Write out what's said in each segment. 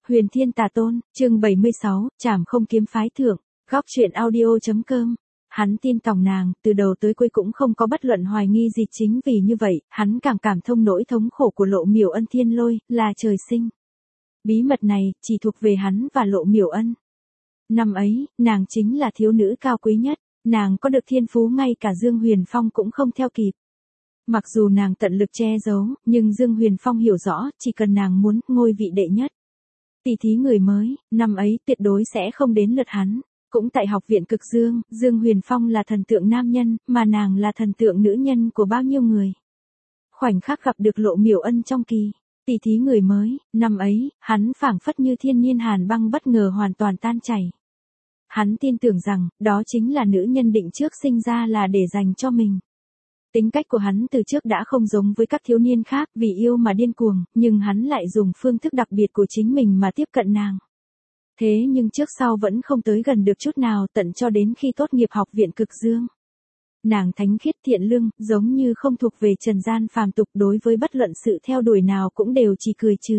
Huyền Thiên Tà Tôn, chương 76, Trảm Không Kiếm Phái Thượng, Góc Chuyện Audio.com. Hắn tin tòng nàng, từ đầu tới cuối cũng không có bất luận hoài nghi gì, chính vì như vậy, hắn càng cảm thông nỗi thống khổ của Lộ Miểu Ân. Thiên Lôi, là trời sinh. Bí mật này, chỉ thuộc về hắn và Lộ Miểu Ân. Năm ấy, nàng chính là thiếu nữ cao quý nhất, nàng có được thiên phú ngay cả Dương Huyền Phong cũng không theo kịp. Mặc dù nàng tận lực che giấu, nhưng Dương Huyền Phong hiểu rõ, chỉ cần nàng muốn ngôi vị đệ nhất, tỷ thí người mới, năm ấy tuyệt đối sẽ không đến lượt hắn. Cũng tại học viện Cực Dương, Dương Huyền Phong là thần tượng nam nhân, mà nàng là thần tượng nữ nhân của bao nhiêu người. Khoảnh khắc gặp được Lộ Miểu Ân trong kỳ tỷ thí người mới, năm ấy, hắn phảng phất như thiên nhiên hàn băng bất ngờ hoàn toàn tan chảy. Hắn tin tưởng rằng, đó chính là nữ nhân định trước sinh ra là để dành cho mình. Tính cách của hắn từ trước đã không giống với các thiếu niên khác, vì yêu mà điên cuồng, nhưng hắn lại dùng phương thức đặc biệt của chính mình mà tiếp cận nàng. Thế nhưng trước sau vẫn không tới gần được chút nào, tận cho đến khi tốt nghiệp học viện Cực Dương. Nàng thánh khiết thiện lương, giống như không thuộc về trần gian phàm tục, đối với bất luận sự theo đuổi nào cũng đều chỉ cười trừ.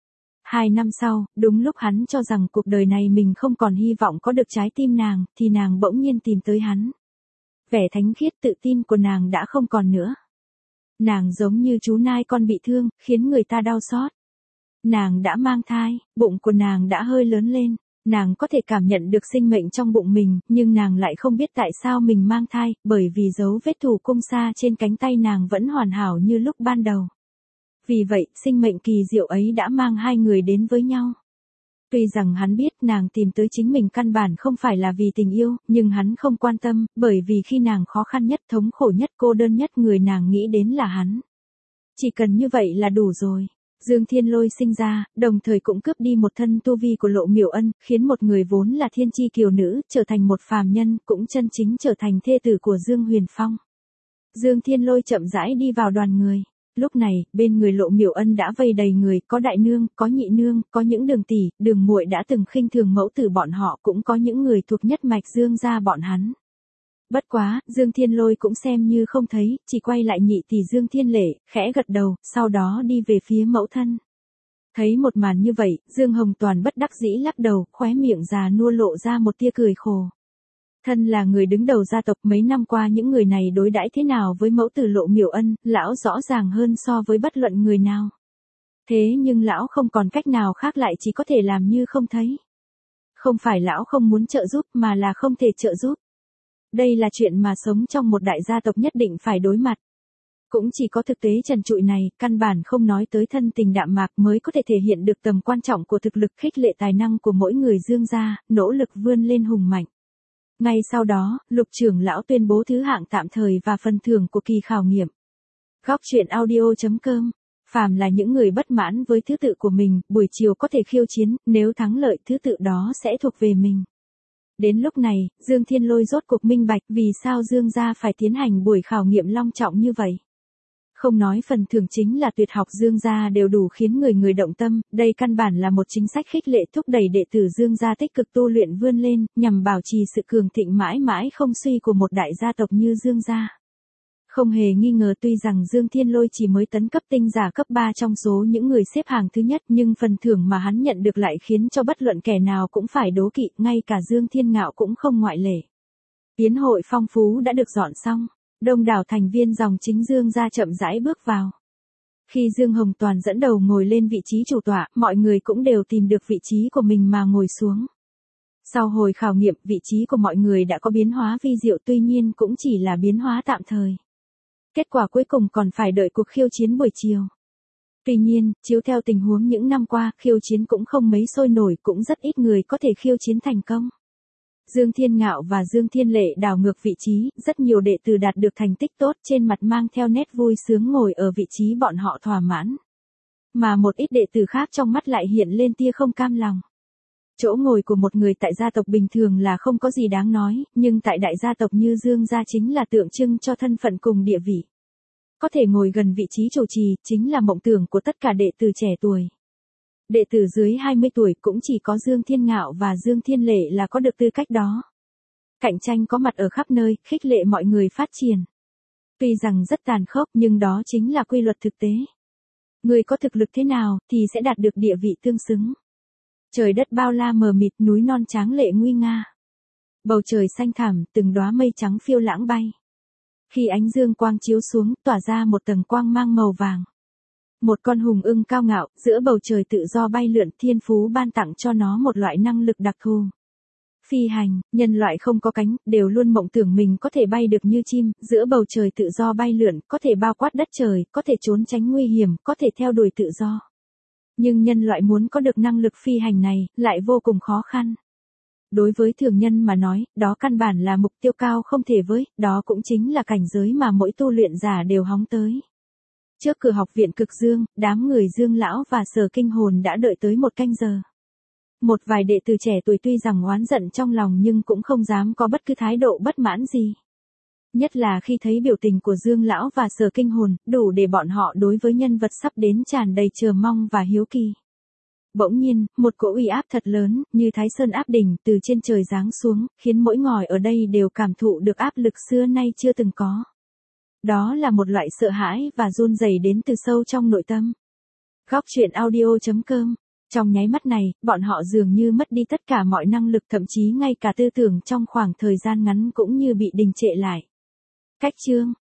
2 năm sau, đúng lúc hắn cho rằng cuộc đời này mình không còn hy vọng có được trái tim nàng, thì nàng bỗng nhiên tìm tới hắn. Vẻ thánh khiết tự tin của nàng đã không còn nữa. Nàng giống như chú nai con bị thương, khiến người ta đau xót. Nàng đã mang thai, bụng của nàng đã hơi lớn lên, nàng có thể cảm nhận được sinh mệnh trong bụng mình, nhưng nàng lại không biết tại sao mình mang thai, bởi vì dấu vết thủ cung sa trên cánh tay nàng vẫn hoàn hảo như lúc ban đầu. Vì vậy, sinh mệnh kỳ diệu ấy đã mang hai người đến với nhau. Tuy rằng hắn biết nàng tìm tới chính mình căn bản không phải là vì tình yêu, nhưng hắn không quan tâm, bởi vì khi nàng khó khăn nhất, thống khổ nhất, cô đơn nhất, người nàng nghĩ đến là hắn. Chỉ cần như vậy là đủ rồi. Dương Thiên Lôi sinh ra, đồng thời cũng cướp đi một thân tu vi của Lộ Miểu Ân, khiến một người vốn là thiên chi kiều nữ, trở thành một phàm nhân, cũng chân chính trở thành thê tử của Dương Huyền Phong. Dương Thiên Lôi chậm rãi đi vào đoàn người. Lúc này, bên người Lộ Miểu Ân đã vây đầy người, có đại nương, có nhị nương, có những đường tỷ, đường muội đã từng khinh thường mẫu tử bọn họ, cũng có những người thuộc nhất mạch Dương gia bọn hắn. Bất quá, Dương Thiên Lôi cũng xem như không thấy, chỉ quay lại nhị tỷ Dương Thiên Lệ, khẽ gật đầu, sau đó đi về phía mẫu thân. Thấy một màn như vậy, Dương Hồng Toàn bất đắc dĩ lắc đầu, khóe miệng già nua lộ ra một tia cười khổ. Thân là người đứng đầu gia tộc, mấy năm qua những người này đối đãi thế nào với mẫu tử Lộ Miểu Ân, lão rõ ràng hơn so với bất luận người nào. Thế nhưng lão không còn cách nào khác, lại chỉ có thể làm như không thấy. Không phải lão không muốn trợ giúp, mà là không thể trợ giúp. Đây là chuyện mà sống trong một đại gia tộc nhất định phải đối mặt. Cũng chỉ có thực tế trần trụi này, căn bản không nói tới thân tình đạm mạc, mới có thể thể hiện được tầm quan trọng của thực lực, khích lệ tài năng của mỗi người Dương gia, nỗ lực vươn lên hùng mạnh. Ngay sau đó, Lục trưởng lão tuyên bố thứ hạng tạm thời và phần thưởng của kỳ khảo nghiệm. Góc Chuyện Audio.com. Phàm là những người bất mãn với thứ tự của mình, buổi chiều có thể khiêu chiến, nếu thắng lợi thứ tự đó sẽ thuộc về mình. Đến lúc này, Dương Thiên Lôi rốt cuộc minh bạch vì sao Dương gia phải tiến hành buổi khảo nghiệm long trọng như vậy. Không nói phần thưởng chính là tuyệt học Dương gia đều đủ khiến người động tâm, đây căn bản là một chính sách khích lệ thúc đẩy đệ tử Dương gia tích cực tu luyện vươn lên, nhằm bảo trì sự cường thịnh mãi mãi không suy của một đại gia tộc như Dương gia. Không hề nghi ngờ, tuy rằng Dương Thiên Lôi chỉ mới tấn cấp tinh giả cấp 3 trong số những người xếp hàng thứ nhất, nhưng phần thưởng mà hắn nhận được lại khiến cho bất luận kẻ nào cũng phải đố kỵ, ngay cả Dương Thiên Ngạo cũng không ngoại lệ. Yến hội phong phú đã được dọn xong, đông đảo thành viên dòng chính Dương gia chậm rãi bước vào. Khi Dương Hồng Toàn dẫn đầu ngồi lên vị trí chủ tọa, mọi người cũng đều tìm được vị trí của mình mà ngồi xuống. Sau hồi khảo nghiệm, vị trí của mọi người đã có biến hóa vi diệu, tuy nhiên cũng chỉ là biến hóa tạm thời. Kết quả cuối cùng còn phải đợi cuộc khiêu chiến buổi chiều. Tuy nhiên, chiếu theo tình huống những năm qua, khiêu chiến cũng không mấy sôi nổi, cũng rất ít người có thể khiêu chiến thành công. Dương Thiên Ngạo và Dương Thiên Lệ đảo ngược vị trí, rất nhiều đệ tử đạt được thành tích tốt, trên mặt mang theo nét vui sướng ngồi ở vị trí bọn họ thỏa mãn. Mà một ít đệ tử khác trong mắt lại hiện lên tia không cam lòng. Chỗ ngồi của một người tại gia tộc bình thường là không có gì đáng nói, nhưng tại đại gia tộc như Dương gia chính là tượng trưng cho thân phận cùng địa vị. Có thể ngồi gần vị trí chủ trì, chính là mộng tưởng của tất cả đệ tử trẻ tuổi. Đệ tử dưới 20 tuổi cũng chỉ có Dương Thiên Ngạo và Dương Thiên Lệ là có được tư cách đó. Cạnh tranh có mặt ở khắp nơi, khích lệ mọi người phát triển. Tuy rằng rất tàn khốc, nhưng đó chính là quy luật thực tế. Người có thực lực thế nào, thì sẽ đạt được địa vị tương xứng. Trời đất bao la mờ mịt, núi non tráng lệ nguy nga. Bầu trời xanh thẳm, từng đóa mây trắng phiêu lãng bay. Khi ánh dương quang chiếu xuống, tỏa ra một tầng quang mang màu vàng. Một con hùng ưng cao ngạo, giữa bầu trời tự do bay lượn, thiên phú ban tặng cho nó một loại năng lực đặc thù. Phi hành, nhân loại không có cánh, đều luôn mộng tưởng mình có thể bay được như chim, giữa bầu trời tự do bay lượn, có thể bao quát đất trời, có thể trốn tránh nguy hiểm, có thể theo đuổi tự do. Nhưng nhân loại muốn có được năng lực phi hành này, lại vô cùng khó khăn. Đối với thường nhân mà nói, đó căn bản là mục tiêu cao không thể với, đó cũng chính là cảnh giới mà mỗi tu luyện giả đều hóng tới. Trước cửa học viện Cực Dương, đám người Dương Lão và Sở Kinh Hồn đã đợi tới 1 canh giờ. Một vài đệ tử trẻ tuổi tuy rằng oán giận trong lòng nhưng cũng không dám có bất cứ thái độ bất mãn gì. Nhất là khi thấy biểu tình của Dương Lão và Sở Kinh Hồn, đủ để bọn họ đối với nhân vật sắp đến tràn đầy chờ mong và hiếu kỳ. Bỗng nhiên, một cỗ uy áp thật lớn, như Thái Sơn áp đỉnh, từ trên trời giáng xuống, khiến mỗi ngòi ở đây đều cảm thụ được áp lực xưa nay chưa từng có. Đó là một loại sợ hãi và run rẩy đến từ sâu trong nội tâm. Góc truyện audio.com. Trong nháy mắt này, bọn họ dường như mất đi tất cả mọi năng lực, thậm chí ngay cả tư tưởng trong khoảng thời gian ngắn cũng như bị đình trệ lại. Cách chương